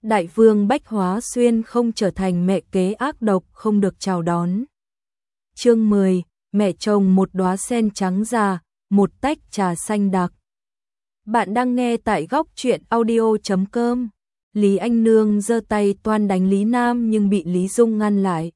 Đại vương Bách Hóa Xuyên không trở thành mẹ kế ác độc không được chào đón. Chương 10, mẹ chồng một đóa sen trắng già, một tách trà xanh đặc. Bạn đang nghe tại góc truyện audio.com. Lý Anh Nương giơ tay toan đánh Lý Nam nhưng bị Lý Dung ngăn lại.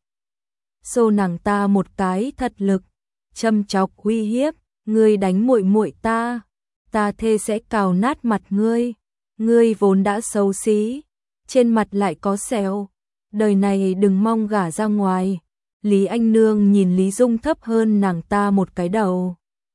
Xô nàng ta một cái thật lực, châm chọc uy hiếp, ngươi đánh muội muội ta thề sẽ cào nát mặt ngươi. Ngươi vốn đã xấu xí, trên mặt lại có sẹo, đời này đừng mong gả ra ngoài. Lý Anh Nương nhìn Lý Dung thấp hơn nàng ta một cái đầu,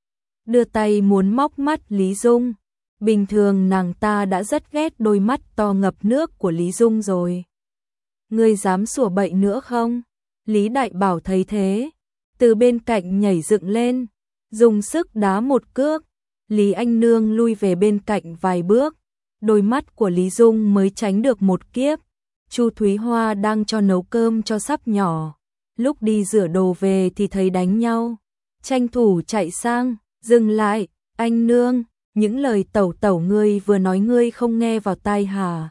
đưa tay muốn móc mắt Lý Dung. Bình thường nàng ta đã rất ghét đôi mắt to ngập nước của Lý Dung rồi. Ngươi dám sủa bậy nữa không? Lý Đại Bảo thấy thế, từ bên cạnh nhảy dựng lên, dùng sức đá một cước. Lý Anh Nương lui về bên cạnh vài bước, đôi mắt của Lý Dung mới tránh được một kiếp. Chu Thúy Hoa đang cho nấu cơm cho sắp nhỏ, lúc đi rửa đồ về thì thấy đánh nhau, tranh thủ chạy sang, dừng lại, anh Nương, những lời tẩu tẩu ngươi vừa nói ngươi không nghe vào tai hả?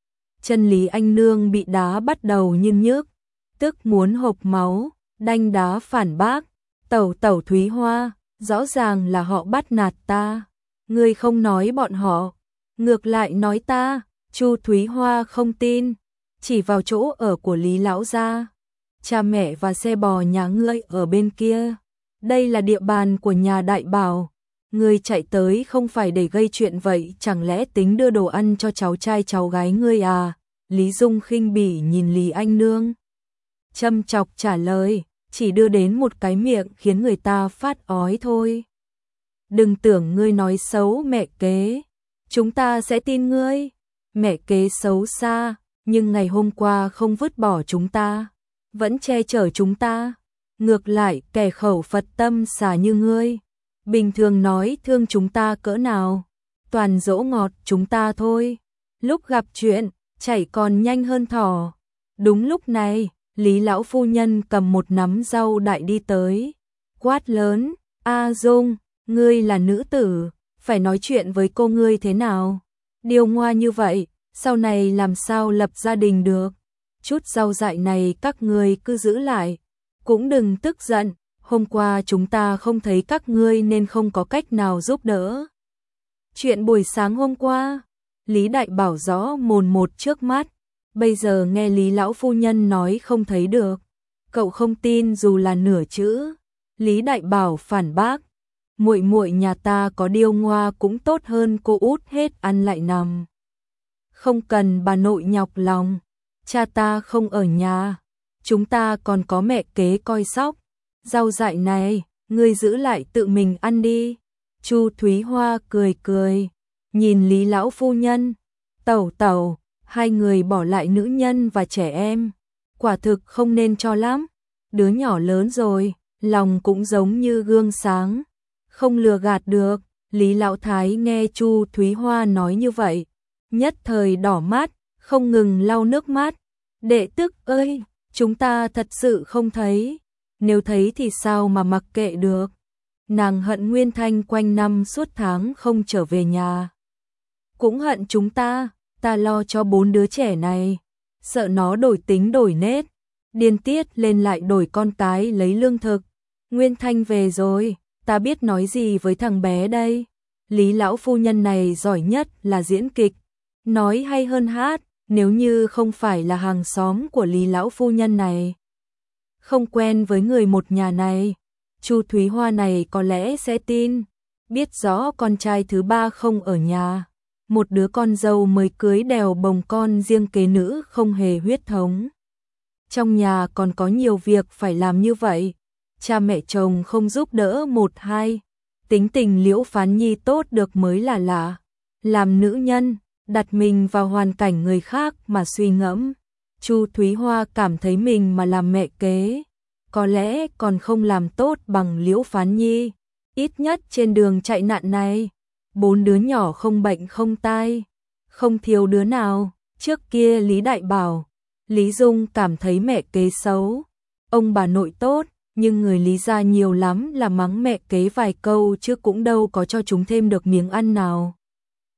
Chân Lý Anh Nương bị đá bắt đầu nhức nhức, tức muốn hộc máu, đanh đá phản bác, tẩu tẩu Thúy Hoa, rõ ràng là họ bắt nạt ta, ngươi không nói bọn họ, ngược lại nói ta. Chu Thúy Hoa không tin, chỉ vào chỗ ở của Lý lão gia. Cha mẹ và xe bò nhà ngươi ở bên kia, đây là địa bàn của nhà Đại Bảo, ngươi chạy tới không phải để gây chuyện vậy, chẳng lẽ tính đưa đồ ăn cho cháu trai cháu gái ngươi à? Lý Dung khinh bỉ nhìn Lý Anh Nương, châm chọc trả lời, chỉ đưa đến một cái miệng khiến người ta phát ói thôi. Đừng tưởng ngươi nói xấu mẹ kế, chúng ta sẽ tin ngươi. Mẹ kế xấu xa, nhưng ngày hôm qua không vứt bỏ chúng ta, vẫn che chở chúng ta. Ngược lại, kẻ khẩu Phật tâm xả như ngươi, bình thường nói thương chúng ta cỡ nào, toàn dỗ ngọt chúng ta thôi. Lúc gặp chuyện, chạy còn nhanh hơn thỏ. Đúng lúc này, Lý lão phu nhân cầm một nắm rau đại đi tới, quát lớn, A Dung, ngươi là nữ tử, phải nói chuyện với cô ngươi thế nào? Điều ngoa như vậy, sau này làm sao lập gia đình được? Chút rau dại này các ngươi cứ giữ lại, cũng đừng tức giận, hôm qua chúng ta không thấy các ngươi nên không có cách nào giúp đỡ. Chuyện buổi sáng hôm qua, Lý Đại Bảo rõ mồn một trước mắt, bây giờ nghe Lý lão phu nhân nói không thấy được, cậu không tin dù là nửa chữ. Lý Đại Bảo phản bác, muội muội nhà ta có điêu ngoa cũng tốt hơn cô út hết ăn lại nằm. Không cần bà nội nhọc lòng, cha ta không ở nhà, chúng ta còn có mẹ kế coi sóc. Rau dại này, ngươi giữ lại tự mình ăn đi. Chu Thúy Hoa cười cười, nhìn Lý lão phu nhân, tẩu tẩu, hai người bỏ lại nữ nhân và trẻ em, quả thực không nên cho lắm. Đứa nhỏ lớn rồi, lòng cũng giống như gương sáng, không lừa gạt được. Lý lão thái nghe Chu Thúy Hoa nói như vậy, nhất thời đỏ mắt, không ngừng lau nước mắt. Đệ tức ơi, chúng ta thật sự không thấy, nếu thấy thì sao mà mặc kệ được. Nàng hận Nguyên Thanh quanh năm suốt tháng không trở về nhà, cũng hận chúng ta lo cho 4 đứa trẻ này, sợ nó đổi tính đổi nết, điên tiết lên lại đổi con cái lấy lương thực. Nguyên Thanh về rồi, ta biết nói gì với thằng bé đây. Lý lão phu nhân này giỏi nhất là diễn kịch, nói hay hơn hát, nếu như không phải là hàng xóm của Lý lão phu nhân này, không quen với người một nhà này, Chu Thúy Hoa này có lẽ sẽ tin. Biết rõ con trai thứ ba không ở nhà, một đứa con dâu mới cưới đèo bồng con riêng kế nữ không hề huyết thống, trong nhà còn có nhiều việc phải làm như vậy, cha mẹ chồng không giúp đỡ một hai, tính tình Liễu Phán Nhi tốt được mới là lạ. Làm nữ nhân, đặt mình vào hoàn cảnh người khác mà suy ngẫm, Chu Thúy Hoa cảm thấy mình mà làm mẹ kế, có lẽ còn không làm tốt bằng Liễu Phán Nhi. Ít nhất trên đường chạy nạn này, 4 đứa nhỏ không bệnh không tai, không thiếu đứa nào. Trước kia Lý Đại Bảo, Lý Dung cảm thấy mẹ kế xấu, ông bà nội tốt, nhưng người Lý gia nhiều lắm là mắng mẹ kế vài câu chứ cũng đâu có cho chúng thêm được miếng ăn nào.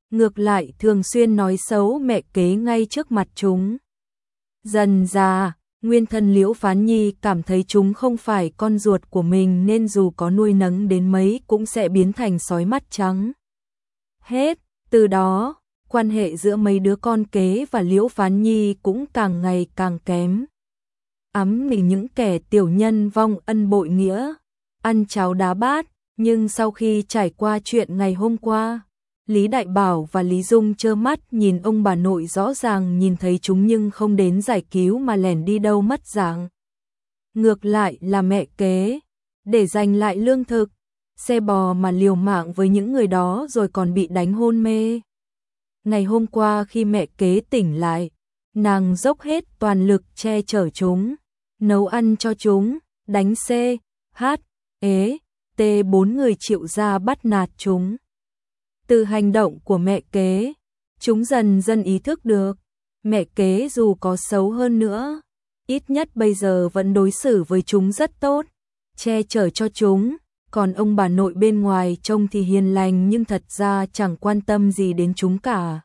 ngược lại thường xuyên nói xấu mẹ kế ngay trước mặt chúng. Dần dà, nguyên thân Liễu Phán Nhi cảm thấy chúng không phải con ruột của mình nên dù có nuôi nấng đến mấy cũng sẽ biến thành sói mắt trắng. Hết, từ đó, quan hệ giữa mấy đứa con kế và Liễu Phán Nhi cũng càng ngày càng kém. Ắm mình những kẻ tiểu nhân vong ân bội nghĩa, ăn cháo đá bát, nhưng sau khi trải qua chuyện ngày hôm qua, Lý Đại Bảo và Lý Dung trơ mắt nhìn ông bà nội rõ ràng nhìn thấy chúng nhưng không đến giải cứu mà lẻn đi đâu mất dạng. Ngược lại là mẹ kế, để giành lại lương thực, xe bò mà liều mạng với những người đó rồi còn bị đánh hôn mê. Ngày hôm qua khi mẹ kế tỉnh lại, nàng dốc hết toàn lực che chở chúng, nấu ăn cho chúng, đánh C, H, ế, T 4 người Triệu gia bắt nạt chúng. Từ hành động của mẹ kế, chúng dần dần ý thức được, mẹ kế dù có xấu hơn nữa, ít nhất bây giờ vẫn đối xử với chúng rất tốt, che chở cho chúng, còn ông bà nội bên ngoài trông thì hiền lành nhưng thật ra chẳng quan tâm gì đến chúng cả.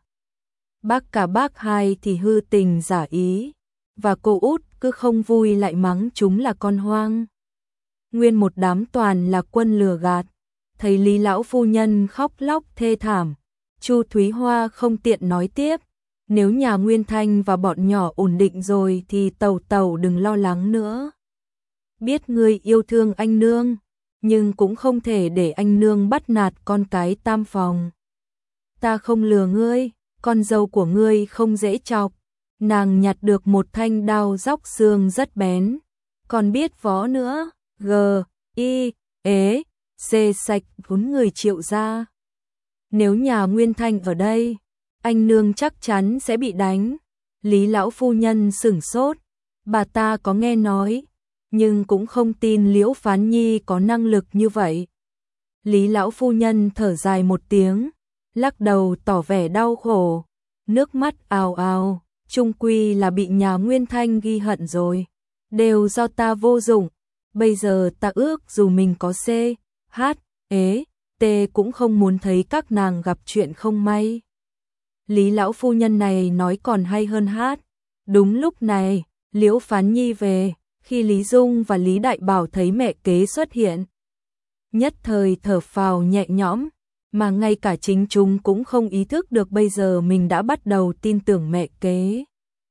Bác hai thì hư tình giả ý, và cô út cứ không vui lại mắng chúng là con hoang. Nguyên một đám toàn là quân lừa gạt. Thấy Lý lão phu nhân khóc lóc thê thảm, Chu Thúy Hoa không tiện nói tiếp, nếu nhà Nguyên Thanh và bọn nhỏ ổn định rồi thì Tẩu đừng lo lắng nữa. Biết ngươi yêu thương anh nương, nhưng cũng không thể để anh nương bắt nạt con cái tam phòng. Ta không lừa ngươi, con dâu của ngươi không dễ chọc. Nàng nhặt được một thanh đao róc xương rất bén, còn biết võ nữa, G, I, ế, C sạch 4 người Triệu gia. Nếu nhà Nguyên Thanh ở đây, anh nương chắc chắn sẽ bị đánh. Lý lão phu nhân sửng sốt, bà ta có nghe nói, nhưng cũng không tin Liễu Phán Nhi có năng lực như vậy. Lý lão phu nhân thở dài một tiếng, lắc đầu tỏ vẻ đau khổ, nước mắt ào ào, chung quy là bị nhà Nguyên Thanh ghi hận rồi, đều do ta vô dụng, bây giờ ta ước dù mình có C, H, ế, T cũng không muốn thấy các nàng gặp chuyện không may. Lý lão phu nhân này nói còn hay hơn hát. Đúng lúc này, Liễu Phán Nhi về, khi Lý Dung và Lý Đại Bảo thấy mẹ kế xuất hiện, nhất thời thở phào nhẹ nhõm, mà ngay cả chính chúng cũng không ý thức được bây giờ mình đã bắt đầu tin tưởng mẹ kế.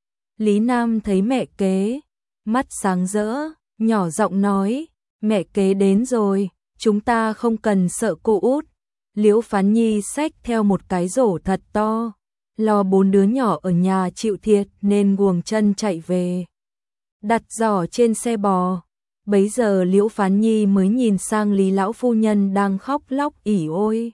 Lý Nam thấy mẹ kế, mắt sáng rỡ, nhỏ giọng nói, mẹ kế đến rồi, chúng ta không cần sợ cô út. Liễu Phán Nhi xách theo một cái rổ thật to, lo 4 đứa nhỏ ở nhà chịu thiệt nên guồng chân chạy về. Đặt giỏ trên xe bò, bấy giờ Liễu Phán Nhi mới nhìn sang Lý lão phu nhân đang khóc lóc ỉ ôi.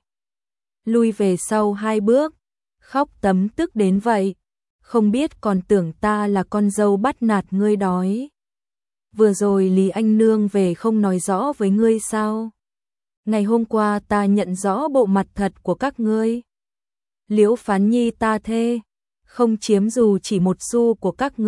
Lui về sau 2 bước, khóc tấm tức đến vậy, không biết còn tưởng ta là con dâu bắt nạt ngươi đói. Vừa rồi Lý anh nương về không nói rõ với ngươi sao? Ngày hôm qua ta nhận rõ bộ mặt thật của các ngươi. Liễu Phán Nhi ta thề, không chiếm dù chỉ một xu của các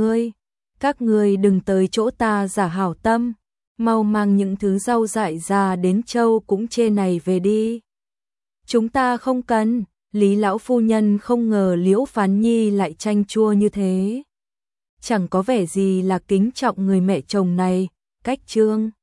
ngươi đừng tới chỗ ta giả hảo tâm, mau mang những thứ rau dại già đến châu cũng chê này về đi. Chúng ta không cần. Lý lão phu nhân không ngờ Liễu Phán Nhi lại chanh chua như thế. Chẳng có vẻ gì là kính trọng người mẹ chồng này, cách trương.